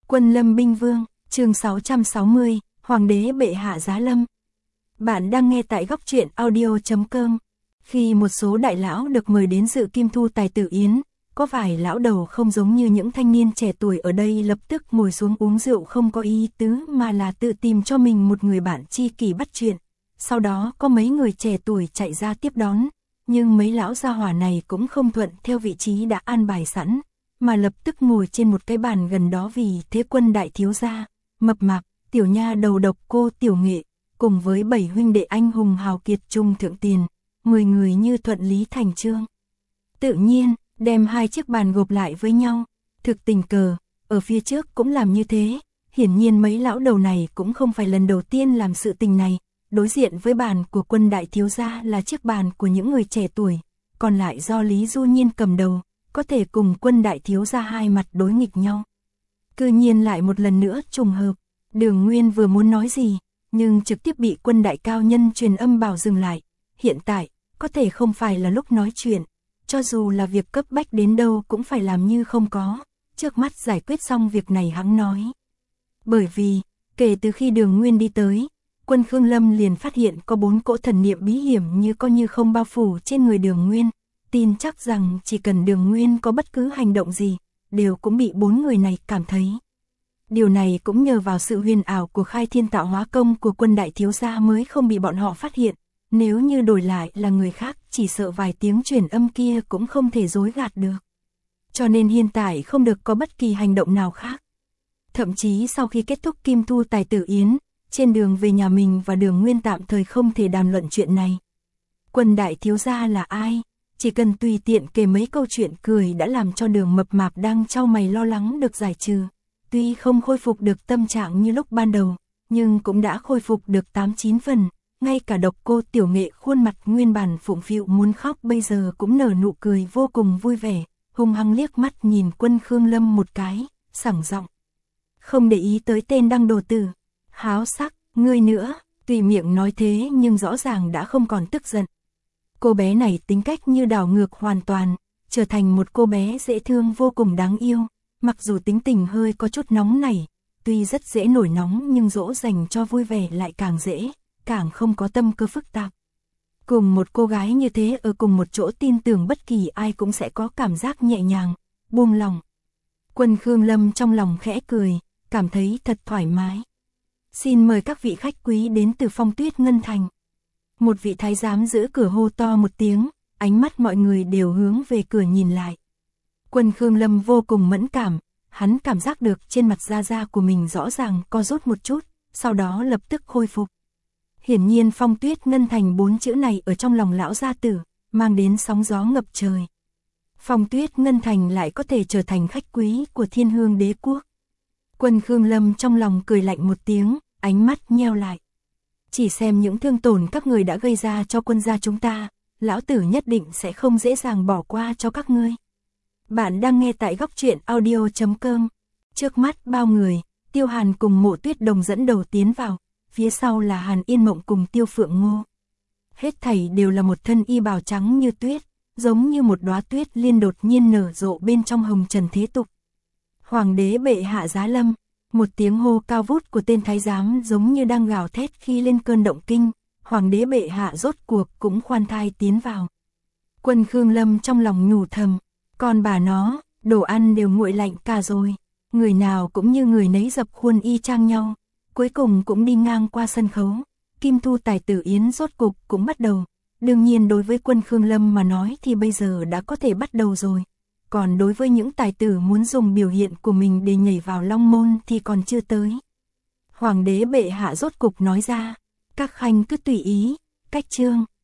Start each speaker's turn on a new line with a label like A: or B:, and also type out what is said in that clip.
A: Quân Lâm binh vương, chương 660, Hoàng đế bệ hạ giá lâm. Bạn đang nghe tại góc truyện audio.com. Khi một số đại lão được mời đến dự Kim Thu Tài Tử Yến, có vài lão đầu không giống như những thanh niên trẻ tuổi ở đây lập tức ngồi xuống uống rượu không có ý tứ mà là tự tìm cho mình một người bạn tri kỷ bắt chuyện. Sau đó có mấy người trẻ tuổi chạy ra tiếp đón, nhưng mấy lão gia hỏa này cũng không thuận theo vị trí đã an bài sẵn, mà lập tức ngồi trên một cái bàn gần đó vì thế Quân đại thiếu gia, mập mạp, tiểu nha đầu độc cô Tiểu Nghệ, cùng với 7 huynh đệ anh hùng hào kiệt trung thượng tiền, 10 người như thuận lý thành chương. Tự nhiên, đem hai chiếc bàn gộp lại với nhau, thực tình cờ, ở phía trước cũng làm như thế, hiển nhiên mấy lão đầu này cũng không phải lần đầu tiên làm sự tình này, đối diện với bàn của Quân đại thiếu gia là chiếc bàn của những người trẻ tuổi, còn lại do Lý Du Nhiên cầm đầu, có thể cùng Quân đại thiếu gia hai mặt đối nghịch nhau. Cư nhiên lại một lần nữa trùng hợp, Đường Nguyên vừa muốn nói gì, nhưng trực tiếp bị Quân đại cao nhân truyền âm bảo dừng lại, hiện tại, có thể không phải là lúc nói chuyện, cho dù là việc cấp bách đến đâu cũng phải làm như không có, trước mắt giải quyết xong việc này hắn nói. Bởi vì, kể từ khi Đường Nguyên đi tới, Quân Khương Lâm liền phát hiện có 4 cỗ thần niệm bí hiểm như có như không bao phủ trên người Đường Nguyên, tin chắc rằng chỉ cần Đường Nguyên có bất cứ hành động gì, đều cũng bị 4 người này cảm thấy. Điều này cũng nhờ vào sự huyền ảo của khai thiên tạo hóa công của Quân đại thiếu gia mới không bị bọn họ phát hiện, nếu như đổi lại là người khác chỉ sợ vài tiếng truyền âm kia cũng không thể dối gạt được. Cho nên hiện tại không được có bất kỳ hành động nào khác. Thậm chí sau khi kết thúc Kim Thu Tài Tử Yến, trên đường về nhà mình và Đường Nguyên tạm thời không thể đàm luận chuyện này. Quân đại thiếu gia là ai? Chỉ cần tùy tiện kể mấy câu chuyện cười đã làm cho Đường mập mạp đang chau mày lo lắng được giải trừ. Tuy không khôi phục được tâm trạng như lúc ban đầu, nhưng cũng đã khôi phục được 8-9 phần. Ngay cả độc cô Tiểu Nghệ khuôn mặt nguyên bản phụng phịu muốn khóc bây giờ cũng nở nụ cười vô cùng vui vẻ, hung hăng liếc mắt nhìn Quân Khương Lâm một cái, sảng giọng. Không để ý tới tên đăng đồ tử. Háo sắc, ngươi nữa, tùy miệng nói thế nhưng rõ ràng đã không còn tức giận. Cô bé này tính cách như đảo ngược hoàn toàn, trở thành một cô bé dễ thương vô cùng đáng yêu, mặc dù tính tình hơi có chút nóng nảy, tuy rất dễ nổi nóng nhưng dỗ dành cho vui vẻ lại càng dễ, càng không có tâm cơ phức tạp. Cùng một cô gái như thế ở cùng một chỗ tin tưởng bất kỳ ai cũng sẽ có cảm giác nhẹ nhàng, buông lòng. Quân Khương Lâm trong lòng khẽ cười, cảm thấy thật thoải mái. Xin mời các vị khách quý đến từ Phong Tuyết Ngân Thành. Một vị thái giám giữ cửa hô to một tiếng, ánh mắt mọi người đều hướng về cửa nhìn lại. Quân Khương Lâm vô cùng mẫn cảm, hắn cảm giác được trên mặt da của mình rõ ràng co rút một chút, sau đó lập tức khôi phục. Hiển nhiên Phong Tuyết Ngân Thành 4 chữ này ở trong lòng lão gia tử, mang đến sóng gió ngập trời. Phong Tuyết Ngân Thành lại có thể trở thành khách quý của Thiên Hương Đế Quốc. Quân Khương Lâm trong lòng cười lạnh một tiếng, ánh mắt nheo lại. Chỉ xem những thương tổn các người đã gây ra cho quân gia chúng ta, lão tử nhất định sẽ không dễ dàng bỏ qua cho các ngươi. Bạn đang nghe tại góc truyện audio.com. Trước mắt bao người, Tiêu Hàn cùng Mộ Tuyết Đồng dẫn đầu tiến vào, phía sau là Hàn Yên Mộng cùng Tiêu Phượng Ngô. Hết thảy đều là một thân y bào trắng như tuyết, giống như một đóa tuyết liên đột nhiên nở rộ bên trong hồng trần thế tục. Hoàng đế bệ hạ giá lâm. Một tiếng hô cao vút của tên thái giám giống như đang gào thét khi lên cơn động kinh, Hoàng đế bệ hạ rốt cuộc cũng khoan thai tiến vào. Quân Khương Lâm trong lòng nhủ thầm, còn bà nó, đồ ăn đều nguội lạnh cả rồi, người nào cũng như người nấy dập khuôn y chang nhau, cuối cùng cũng đi ngang qua sân khấu, Kim Thu Tài Tử Yến rốt cuộc cũng bắt đầu, đương nhiên đối với Quân Khương Lâm mà nói thì bây giờ đã có thể bắt đầu rồi. Còn đối với những tài tử muốn dùng biểu hiện của mình để nhảy vào long môn thì còn chưa tới. Hoàng đế bệ hạ rốt cục nói ra, các khanh cứ tùy ý, cách chương.